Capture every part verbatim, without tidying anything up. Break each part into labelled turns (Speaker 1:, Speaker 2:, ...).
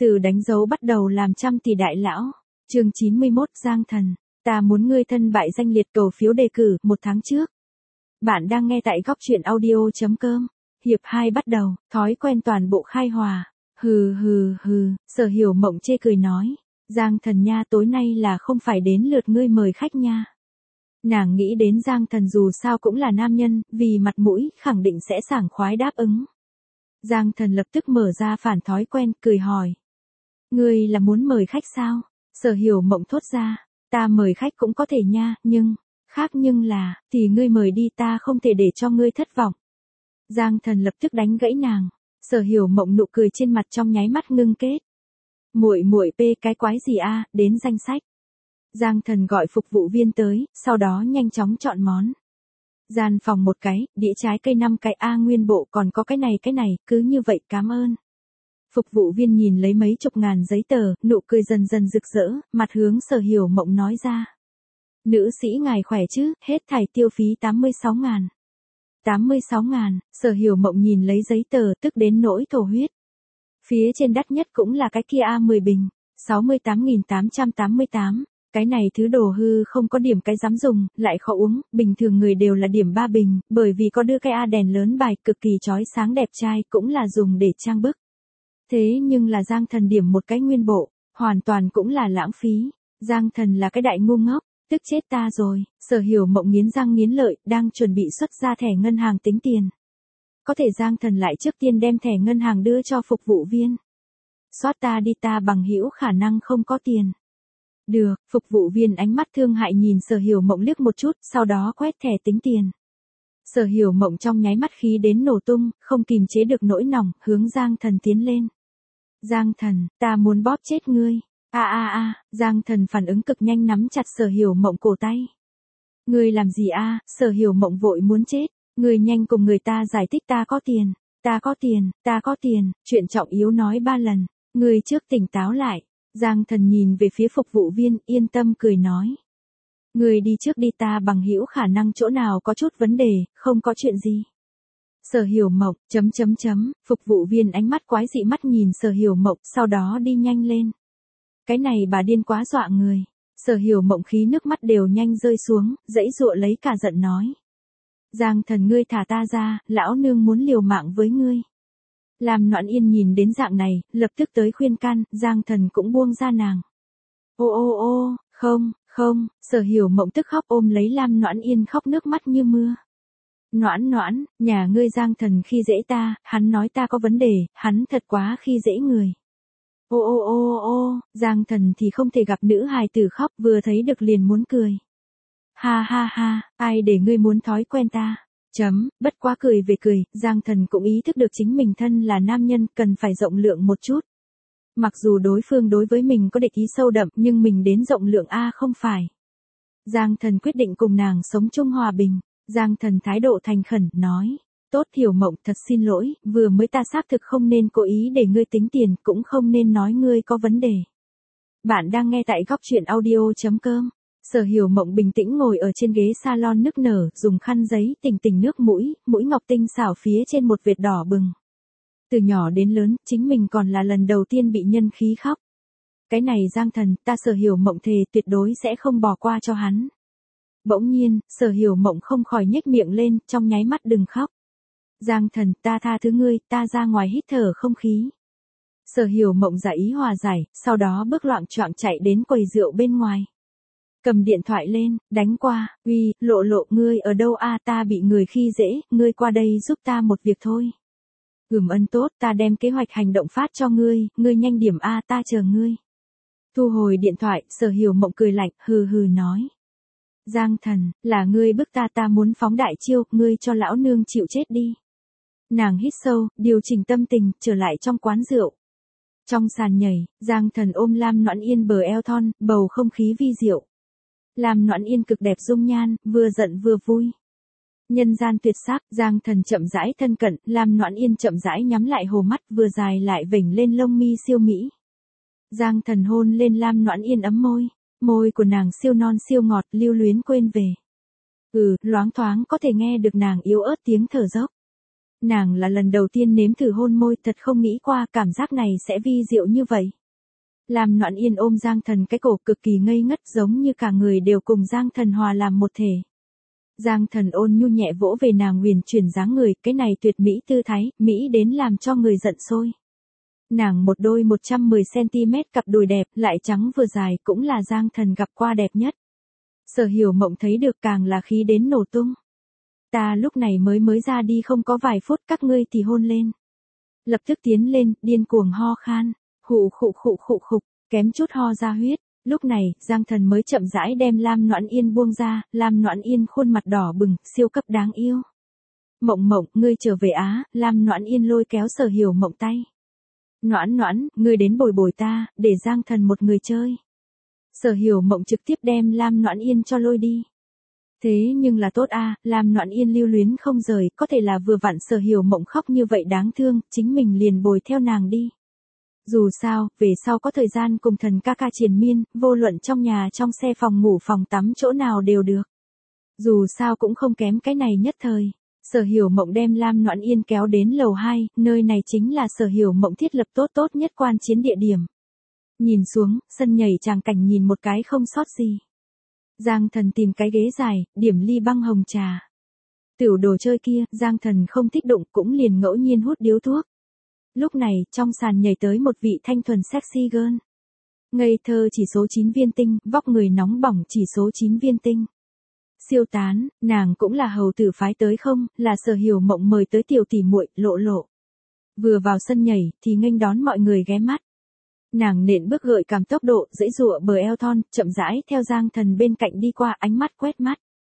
Speaker 1: Từ đánh dấu bắt đầu làm trăm tỷ đại lão. Chương chín mươi mốt Giang Thần, ta muốn ngươi thân bại danh liệt cầu phiếu đề cử một tháng trước. Bạn đang nghe tại góc truyện audio.com. Hiệp hai bắt đầu, thói quen toàn bộ khai hòa. Hừ hừ hừ, Sở Hiểu Mộng chê cười nói. Giang Thần nha, tối nay là không phải đến lượt ngươi mời khách nha. Nàng nghĩ đến Giang Thần dù sao cũng là nam nhân, vì mặt mũi khẳng định sẽ sảng khoái đáp ứng. Giang Thần lập tức mở ra phản thói quen, cười hỏi. Ngươi là muốn mời khách sao? Sở Hiểu Mộng thốt ra. Ta mời khách cũng có thể nha, nhưng, khác nhưng là, thì ngươi mời đi, ta không thể để cho ngươi thất vọng. Giang Thần lập tức đánh gãy nàng. Sở Hiểu Mộng nụ cười trên mặt trong nháy mắt ngưng kết. Muội muội p cái quái gì a, đến danh sách. Giang Thần gọi phục vụ viên tới, sau đó nhanh chóng chọn món. Gian phòng một cái, đĩa trái cây năm cái a nguyên bộ, còn có cái này cái này, cứ như vậy cảm ơn. Phục vụ viên nhìn lấy mấy chục ngàn giấy tờ, nụ cười dần dần rực rỡ, mặt hướng Sở Hiểu Mộng nói ra. Nữ sĩ ngài khỏe chứ, hết thảy tiêu phí tám mươi sáu ngàn. tám mươi sáu ngàn, Sở Hiểu Mộng nhìn lấy giấy tờ tức đến nỗi thổ huyết. Phía trên đắt nhất cũng là cái kia a mười bình, sáu mươi tám nghìn tám trăm tám mươi tám. Cái này thứ đồ hư không có điểm cái dám dùng, lại khó uống, bình thường người đều là điểm ba bình, bởi vì có đưa cái A đèn lớn bài cực kỳ chói sáng đẹp trai, cũng là dùng để trang bức. Thế nhưng là Giang Thần điểm một cái nguyên bộ, hoàn toàn cũng là lãng phí. Giang Thần là cái đại ngu ngốc, tức chết ta rồi. Sở Hiểu Mộng nghiến răng nghiến lợi, đang chuẩn bị xuất ra thẻ ngân hàng tính tiền. Có thể Giang Thần lại trước tiên đem thẻ ngân hàng đưa cho phục vụ viên. Soát ta đi, ta bằng hữu khả năng không có tiền. Được, phục vụ viên ánh mắt thương hại nhìn Sở Hiểu Mộng liếc một chút, sau đó quét thẻ tính tiền. Sở Hiểu Mộng trong nháy mắt khí đến nổ tung, không kìm chế được nỗi nòng, hướng Giang Thần tiến lên. Giang Thần, ta muốn bóp chết ngươi. A a a, Giang Thần phản ứng cực nhanh nắm chặt Sở Hiểu Mộng cổ tay. Ngươi làm gì a? Sở Hiểu Mộng vội muốn chết. Ngươi nhanh cùng người ta giải thích, ta có tiền, ta có tiền, ta có tiền, chuyện trọng yếu nói ba lần. Ngươi trước tỉnh táo lại. Giang Thần nhìn về phía phục vụ viên, yên tâm cười nói. Ngươi đi trước đi, ta bằng hữu khả năng chỗ nào có chút vấn đề, không có chuyện gì. Sở Hiểu Mộng, chấm chấm chấm, phục vụ viên ánh mắt quái dị mắt nhìn Sở Hiểu Mộng, sau đó đi nhanh lên. Cái này bà điên quá dọa người. Sở Hiểu Mộng khí nước mắt đều nhanh rơi xuống, dãy dụa lấy cả giận nói. Giang Thần, ngươi thả ta ra, lão nương muốn liều mạng với ngươi. Lam Noãn Yên nhìn đến dạng này, lập tức tới khuyên can, Giang Thần cũng buông ra nàng. Ô ô ô, không, không, Sở Hiểu Mộng tức khóc ôm lấy Lam Noãn Yên khóc nước mắt như mưa. Noãn Noãn, nhà ngươi Giang Thần khi dễ ta, hắn nói ta có vấn đề, hắn thật quá khi dễ người. Ô ô ô ô, Giang Thần thì không thể gặp nữ hài tử khóc, vừa thấy được liền muốn cười. Ha ha ha, ai để ngươi muốn thói quen ta. Chấm, bất quá cười về cười, Giang Thần cũng ý thức được chính mình thân là nam nhân, cần phải rộng lượng một chút. Mặc dù đối phương đối với mình có địch ý sâu đậm, nhưng mình đến rộng lượng a không phải. Giang Thần quyết định cùng nàng sống chung hòa bình. Giang Thần thái độ thành khẩn, nói. Tốt Hiểu Mộng, thật xin lỗi, vừa mới ta xác thực không nên cố ý để ngươi tính tiền, cũng không nên nói ngươi có vấn đề. Bạn đang nghe tại góc truyện audio.com. Sở Hiểu Mộng bình tĩnh ngồi ở trên ghế salon nức nở, dùng khăn giấy tỉnh tỉnh nước mũi, mũi ngọc tinh xảo phía trên một vệt đỏ bừng. Từ nhỏ đến lớn, chính mình còn là lần đầu tiên bị nhân khí khóc. Cái này Giang Thần, ta Sở Hiểu Mộng thề tuyệt đối sẽ không bỏ qua cho hắn. Bỗng nhiên, Sở Hiểu Mộng không khỏi nhếch miệng lên, trong nháy mắt đừng khóc. Giang Thần, ta tha thứ ngươi, ta ra ngoài hít thở không khí. Sở Hiểu Mộng giả ý hòa giải, sau đó bước loạng choạng chạy đến quầy rượu bên ngoài. Cầm điện thoại lên, đánh qua, uy, Lộ Lộ, ngươi ở đâu a? Ta bị người khi dễ, ngươi qua đây giúp ta một việc thôi. Ừm ân tốt, ta đem kế hoạch hành động phát cho ngươi, ngươi nhanh điểm a, ta chờ ngươi. Thu hồi điện thoại, Sở Hiểu Mộng cười lạnh, hừ hừ nói. Giang Thần, là ngươi bức ta, ta muốn phóng đại chiêu, ngươi cho lão nương chịu chết đi. Nàng hít sâu, điều chỉnh tâm tình, trở lại trong quán rượu. Trong sàn nhảy, Giang Thần ôm Lam Noãn Yên bờ eo thon, bầu không khí vi diệu. Lam Noãn Yên cực đẹp dung nhan, vừa giận vừa vui. Nhân gian tuyệt sắc, Giang Thần chậm rãi thân cận, Lam Noãn Yên chậm rãi nhắm lại hồ mắt, vừa dài lại vểnh lên lông mi siêu mỹ. Giang Thần hôn lên Lam Noãn Yên ấm môi, môi của nàng siêu non siêu ngọt, lưu luyến quên về. Ừ, loáng thoáng có thể nghe được nàng yếu ớt tiếng thở dốc. Nàng là lần đầu tiên nếm thử hôn môi, thật không nghĩ qua cảm giác này sẽ vi diệu như vậy. Lam Noãn Yên ôm Giang Thần cái cổ cực kỳ ngây ngất, giống như cả người đều cùng Giang Thần hòa làm một thể. Giang Thần ôn nhu nhẹ vỗ về nàng huyền chuyển dáng người, cái này tuyệt mỹ tư thái, mỹ đến làm cho người giận sôi. Nàng một đôi một trăm mười xăng-ti-mét cặp đùi đẹp, lại trắng vừa dài, cũng là Giang Thần gặp qua đẹp nhất. Sở Hiểu Mộng thấy được càng là khí đến nổ tung. Ta lúc này mới mới ra đi không có vài phút, các ngươi thì hôn lên. Lập tức tiến lên, điên cuồng ho khan, hụ khụ khụ khụ khục, kém chút ho ra huyết. Lúc này, Giang Thần mới chậm rãi đem Lam Noãn Yên buông ra, Lam Noãn Yên khuôn mặt đỏ bừng, siêu cấp đáng yêu. Mộng Mộng, ngươi trở về á, Lam Noãn Yên lôi kéo Sở Hiểu Mộng tay. Noãn Noãn, ngươi đến bồi bồi ta, để Giang Thần một người chơi. Sở Hiểu Mộng trực tiếp đem Lam Noãn Yên cho lôi đi. Thế nhưng là tốt a, à, Lam Noãn Yên lưu luyến không rời, có thể là vừa vặn Sở Hiểu Mộng khóc như vậy đáng thương, chính mình liền bồi theo nàng đi. Dù sao, về sau có thời gian cùng thần ca ca triền miên, vô luận trong nhà trong xe phòng ngủ phòng tắm chỗ nào đều được. Dù sao cũng không kém cái này nhất thời. Sở Hiểu Mộng đem Lam Noãn Yên kéo đến lầu hai, nơi này chính là Sở Hiểu Mộng thiết lập tốt tốt nhất quan chiến địa điểm. Nhìn xuống, sân nhảy tràng cảnh nhìn một cái không sót gì. Giang Thần tìm cái ghế dài, điểm ly băng hồng trà. Tiểu đồ chơi kia, Giang Thần không thích đụng, cũng liền ngẫu nhiên hút điếu thuốc. Lúc này, trong sàn nhảy tới một vị thanh thuần sexy girl. Ngây thơ chỉ số chín viên tinh, vóc người nóng bỏng chỉ số chín viên tinh. Siêu tán, nàng cũng là hầu tử phái tới không, là Sở Hiểu Mộng mời tới tiểu tỷ muội, Lộ Lộ. Vừa vào sân nhảy, thì nghênh đón mọi người ghé mắt. Nàng nện bước gợi cảm tốc độ, dãy dụa bờ eo thon, chậm rãi theo Giang Thần bên cạnh đi qua, ánh mắt quét mắt.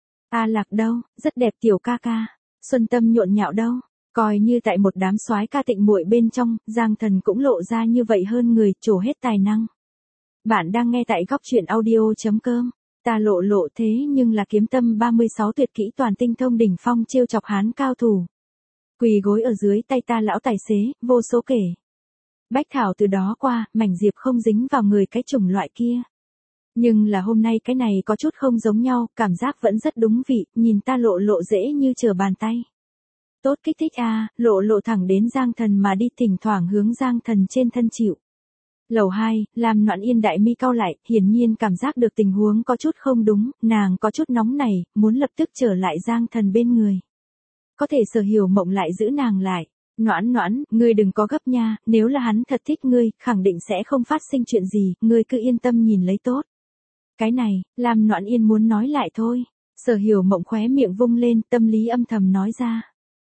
Speaker 1: A Lạc đâu, rất đẹp tiểu ca ca. Xuân Tâm nhộn nhạo đâu, coi như tại một đám soái ca tịnh muội bên trong, Giang Thần cũng lộ ra như vậy hơn người, trổ hết tài năng. Bạn đang nghe tại góc truyện audio chấm com. Ta Lộ Lộ thế nhưng là kiếm tâm ba mươi sáu tuyệt kỹ toàn tinh thông đỉnh phong trêu chọc hán cao thủ. Quỳ gối ở dưới tay ta lão tài xế, vô số kể. Bách thảo từ đó qua, mảnh diệp không dính vào người cái chủng loại kia. Nhưng là hôm nay cái này có chút không giống nhau, cảm giác vẫn rất đúng vị, nhìn ta Lộ Lộ dễ như trở bàn tay. Tốt kích thích a, à, Lộ Lộ thẳng đến Giang Thần mà đi, thỉnh thoảng hướng Giang Thần trên thân chịu. Lầu hai, Lam Noãn Yên đại mi cau lại, hiển nhiên cảm giác được tình huống có chút không đúng, nàng có chút nóng này, muốn lập tức trở lại Giang Thần bên người. Có thể Sở Hiểu Mộng lại giữ nàng lại. Noãn Noãn, ngươi đừng có gấp nha, nếu là hắn thật thích ngươi, khẳng định sẽ không phát sinh chuyện gì, ngươi cứ yên tâm nhìn lấy tốt. Cái này, Lam Noãn Yên muốn nói lại thôi. Sở Hiểu Mộng khóe miệng vung lên, tâm lý âm thầm nói ra.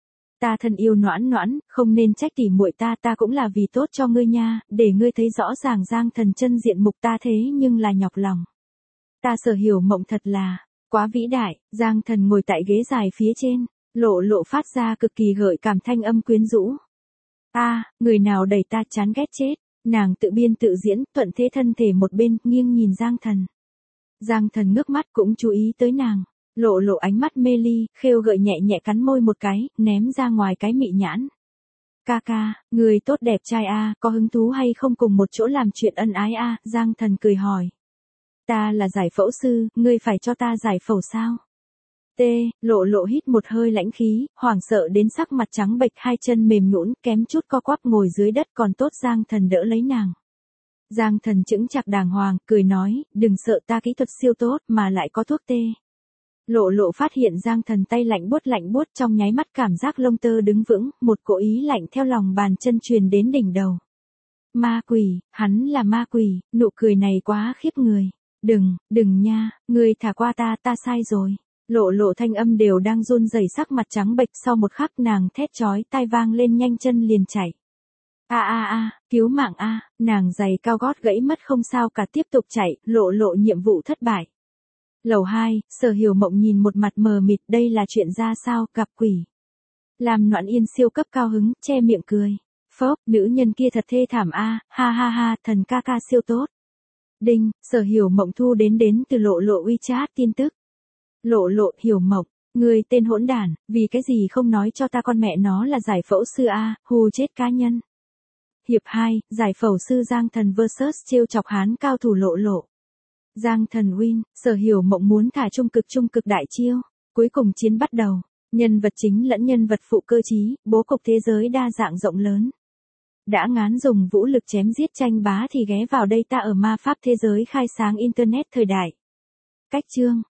Speaker 1: Ta thân yêu Noãn Noãn, không nên trách tỉ muội ta, ta cũng là vì tốt cho ngươi nha, để ngươi thấy rõ ràng Giang Thần chân diện mục ta thế nhưng là nhọc lòng. Ta Sở Hiểu Mộng thật là, quá vĩ đại, Giang Thần ngồi tại ghế dài phía trên, Lộ Lộ phát ra cực kỳ gợi cảm thanh âm quyến rũ. A, à, người nào đẩy ta chán ghét chết, nàng tự biên tự diễn, thuận thế thân thể một bên, nghiêng nhìn Giang Thần. Giang Thần ngước mắt cũng chú ý tới nàng. Lộ Lộ ánh mắt mê ly, khêu gợi nhẹ nhẹ cắn môi một cái, ném ra ngoài cái mị nhãn. Ca ca, người tốt đẹp trai a, có hứng thú hay không cùng một chỗ làm chuyện ân ái a? Giang Thần cười hỏi. Ta là giải phẫu sư, ngươi phải cho ta giải phẫu sao? T, Lộ Lộ hít một hơi lãnh khí, hoảng sợ đến sắc mặt trắng bệch, hai chân mềm nhũn, kém chút co quắp ngồi dưới đất, còn tốt Giang Thần đỡ lấy nàng. Giang Thần chững chạc đàng hoàng, cười nói, đừng sợ, ta kỹ thuật siêu tốt, mà lại có thuốc tê. Lộ Lộ phát hiện Giang Thần tay lạnh buốt lạnh buốt, trong nháy mắt cảm giác lông tơ đứng vững, một cỗ ý lạnh theo lòng bàn chân truyền đến đỉnh đầu. Ma quỷ, hắn là ma quỷ, nụ cười này quá khiếp người. Đừng, đừng nha, ngươi thả qua ta, ta sai rồi. Lộ Lộ thanh âm đều đang run rẩy, sắc mặt trắng bệch, sau một khắc nàng thét chói tai vang lên, nhanh chân liền chạy. A a a, cứu mạng a, nàng giày cao gót gãy mất không sao cả, tiếp tục chạy, Lộ Lộ nhiệm vụ thất bại. Lầu hai, Sở Hiểu Mộng nhìn một mặt mờ mịt, đây là chuyện ra sao, gặp quỷ. Lam Noãn Yên siêu cấp cao hứng, che miệng cười. Phốc, nữ nhân kia thật thê thảm a, ha ha ha, thần ca ca siêu tốt. Đinh, Sở Hiểu Mộng thu đến đến từ Lộ Lộ WeChat tin tức. Lộ Lộ, Hiểu Mộng, người tên hỗn đản, vì cái gì không nói cho ta con mẹ nó là giải phẫu sư a, hù chết cá nhân. Hiệp hai, giải phẫu sư Giang Thần versus trêu chọc hán cao thủ Lộ Lộ. Giang Thần win, Sở Hiểu Mộng muốn thả trung cực trung cực đại chiêu, cuối cùng chiến bắt đầu. Nhân vật chính lẫn nhân vật phụ cơ trí, bố cục thế giới đa dạng rộng lớn. Đã ngán dùng vũ lực chém giết tranh bá thì ghé vào đây ta ở ma pháp thế giới khai sáng Internet thời đại. Cách chương